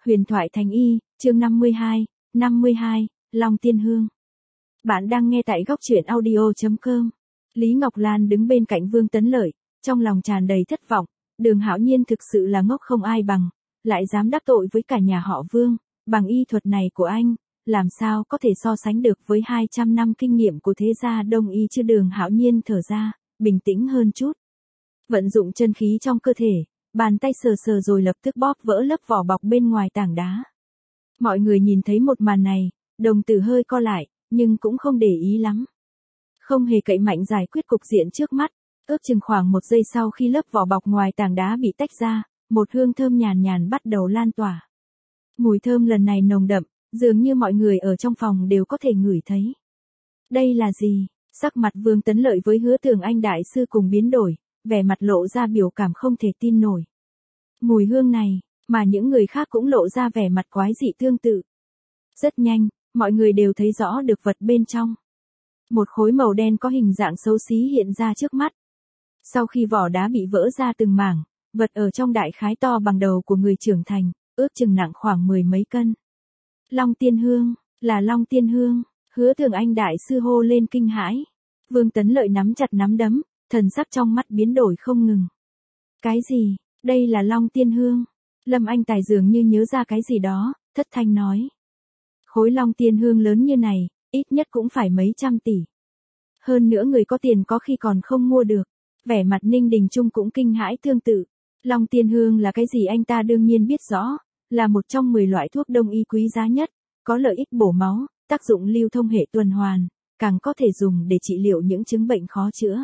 Huyền thoại Thành Y, chương 52, Long Tiên Hương. Bạn đang nghe tại góc truyện audio.com. Lý Ngọc Lan đứng bên cạnh Vương Tấn Lợi, trong lòng tràn đầy thất vọng, Đường Hạo Nhiên thực sự là ngốc không ai bằng, lại dám đắc tội với cả nhà họ Vương, bằng y thuật này của anh, làm sao có thể so sánh được với 200 năm kinh nghiệm của thế gia Đông y chứ. Đường Hạo Nhiên thở ra, bình tĩnh hơn chút. Vận dụng chân khí trong cơ thể, bàn tay sờ sờ rồi lập tức bóp vỡ lớp vỏ bọc bên ngoài tảng đá. Mọi người nhìn thấy một màn này, đồng tử hơi co lại, nhưng cũng không để ý lắm. Không hề cậy mạnh giải quyết cục diện trước mắt, ước chừng khoảng 1 giây sau khi lớp vỏ bọc ngoài tảng đá bị tách ra, một hương thơm nhàn nhàn bắt đầu lan tỏa. Mùi thơm lần này nồng đậm, dường như mọi người ở trong phòng đều có thể ngửi thấy. Đây là gì? Sắc mặt Vương Tấn Lợi với Hứa Tường Anh đại sư cùng biến đổi, vẻ mặt lộ ra biểu cảm không thể tin nổi. Mùi hương này, mà những người khác cũng lộ ra vẻ mặt quái dị tương tự. Rất nhanh, mọi người đều thấy rõ được vật bên trong. Một khối màu đen có hình dạng xấu xí hiện ra trước mắt. Sau khi vỏ đá bị vỡ ra từng mảng, vật ở trong đại khái to bằng đầu của người trưởng thành, ước chừng nặng khoảng 10 mấy cân. Long Tiên Hương, là Long Tiên Hương, Hứa Tường Anh đại sư hô lên kinh hãi. Vương Tấn Lợi nắm chặt nắm đấm, thần sắc trong mắt biến đổi không ngừng. Cái gì? Đây là Long Tiên Hương. Lâm Anh Tài dường như nhớ ra cái gì đó, thất thanh nói. Khối Long Tiên Hương lớn như này, ít nhất cũng phải mấy trăm tỷ. Hơn nữa người có tiền có khi còn không mua được. Vẻ mặt Ninh Đình Trung cũng kinh hãi tương tự. Long Tiên Hương là cái gì anh ta đương nhiên biết rõ, là một trong 10 loại thuốc đông y quý giá nhất, có lợi ích bổ máu, tác dụng lưu thông hệ tuần hoàn, càng có thể dùng để trị liệu những chứng bệnh khó chữa.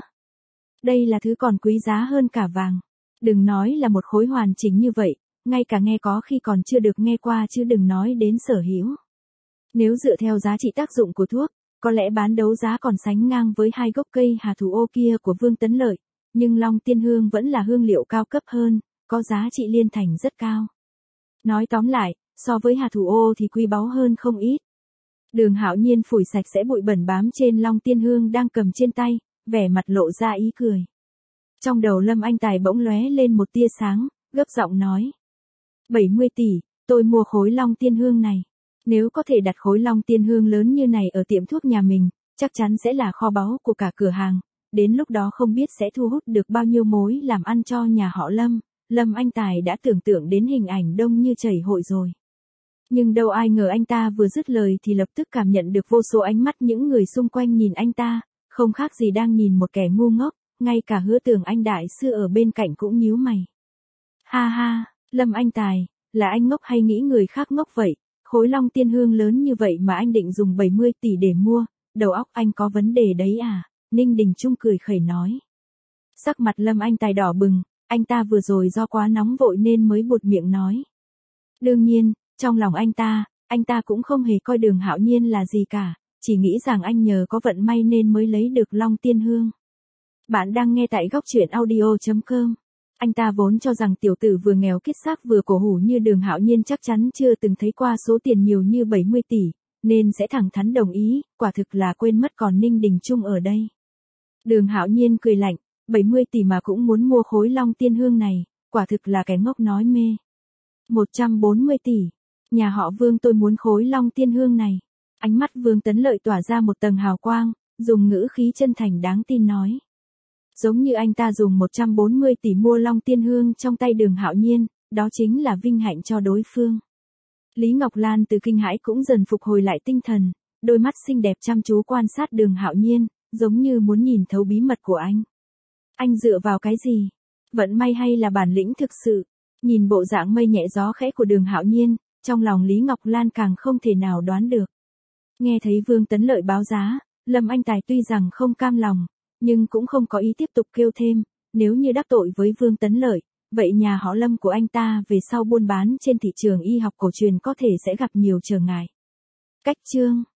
Đây là thứ còn quý giá hơn cả vàng. Đừng nói là một khối hoàn chỉnh như vậy, ngay cả nghe có khi còn chưa được nghe qua chứ đừng nói đến sở hữu. Nếu dựa theo giá trị tác dụng của thuốc, có lẽ bán đấu giá còn sánh ngang với 2 gốc cây hà thủ ô kia của Vương Tấn Lợi, nhưng Long Tiên Hương vẫn là hương liệu cao cấp hơn, có giá trị liên thành rất cao. Nói tóm lại, so với hà thủ ô thì quý báu hơn không ít. Đường Hạo Nhiên phủi sạch sẽ bụi bẩn bám trên Long Tiên Hương đang cầm trên tay, vẻ mặt lộ ra ý cười. Trong đầu Lâm Anh Tài bỗng lóe lên một tia sáng, gấp giọng nói. 70 tỷ, tôi mua khối Long Tiên Hương này. Nếu có thể đặt khối Long Tiên Hương lớn như này ở tiệm thuốc nhà mình, chắc chắn sẽ là kho báu của cả cửa hàng. Đến lúc đó không biết sẽ thu hút được bao nhiêu mối làm ăn cho nhà họ Lâm. Lâm Anh Tài đã tưởng tượng đến hình ảnh đông như chảy hội rồi. Nhưng đâu ai ngờ anh ta vừa dứt lời thì lập tức cảm nhận được vô số ánh mắt những người xung quanh nhìn anh ta, không khác gì đang nhìn một kẻ ngu ngốc, ngay cả Hứa Tường Anh đại sư ở bên cạnh cũng nhíu mày. Ha ha, Lâm Anh Tài, là anh ngốc hay nghĩ người khác ngốc vậy? Khối Long Tiên Hương lớn như vậy mà anh định dùng 70 tỷ để mua, đầu óc anh có vấn đề đấy à? Ninh Đình Trung cười khẩy nói. Sắc mặt Lâm Anh Tài đỏ bừng, anh ta vừa rồi do quá nóng vội nên mới buột miệng nói. Đương nhiên, trong lòng anh ta cũng không hề coi Đường Hạo Nhiên là gì cả, chỉ nghĩ rằng anh nhờ có vận may nên mới lấy được Long Tiên Hương. Bạn đang nghe tại góc truyện audio.com. Anh ta vốn cho rằng tiểu tử vừa nghèo kiết xác vừa cổ hủ như Đường Hạo Nhiên chắc chắn chưa từng thấy qua số tiền nhiều như 70 tỷ, nên sẽ thẳng thắn đồng ý, quả thực là quên mất còn Ninh Đình Trung ở đây. Đường Hạo Nhiên cười lạnh, 70 tỷ mà cũng muốn mua khối Long Tiên Hương này, quả thực là kẻ ngốc nói mê. 140 tỷ, nhà họ Vương tôi muốn khối Long Tiên Hương này. Ánh mắt Vương Tấn Lợi tỏa ra một tầng hào quang, dùng ngữ khí chân thành đáng tin nói. Giống như anh ta dùng 140 tỷ mua Long Tiên Hương trong tay Đường Hạo Nhiên, đó chính là vinh hạnh cho đối phương. Lý Ngọc Lan từ kinh hãi cũng dần phục hồi lại tinh thần, đôi mắt xinh đẹp chăm chú quan sát Đường Hạo Nhiên, giống như muốn nhìn thấu bí mật của anh. Anh dựa vào cái gì? Vận may hay là bản lĩnh thực sự? Nhìn bộ dạng mây nhẹ gió khẽ của Đường Hạo Nhiên, trong lòng Lý Ngọc Lan càng không thể nào đoán được. Nghe thấy Vương Tấn Lợi báo giá, Lâm Anh Tài tuy rằng không cam lòng, nhưng cũng không có ý tiếp tục kêu thêm, nếu như đắc tội với Vương Tấn Lợi, vậy nhà họ Lâm của anh ta về sau buôn bán trên thị trường y học cổ truyền có thể sẽ gặp nhiều trở ngại. Cách chương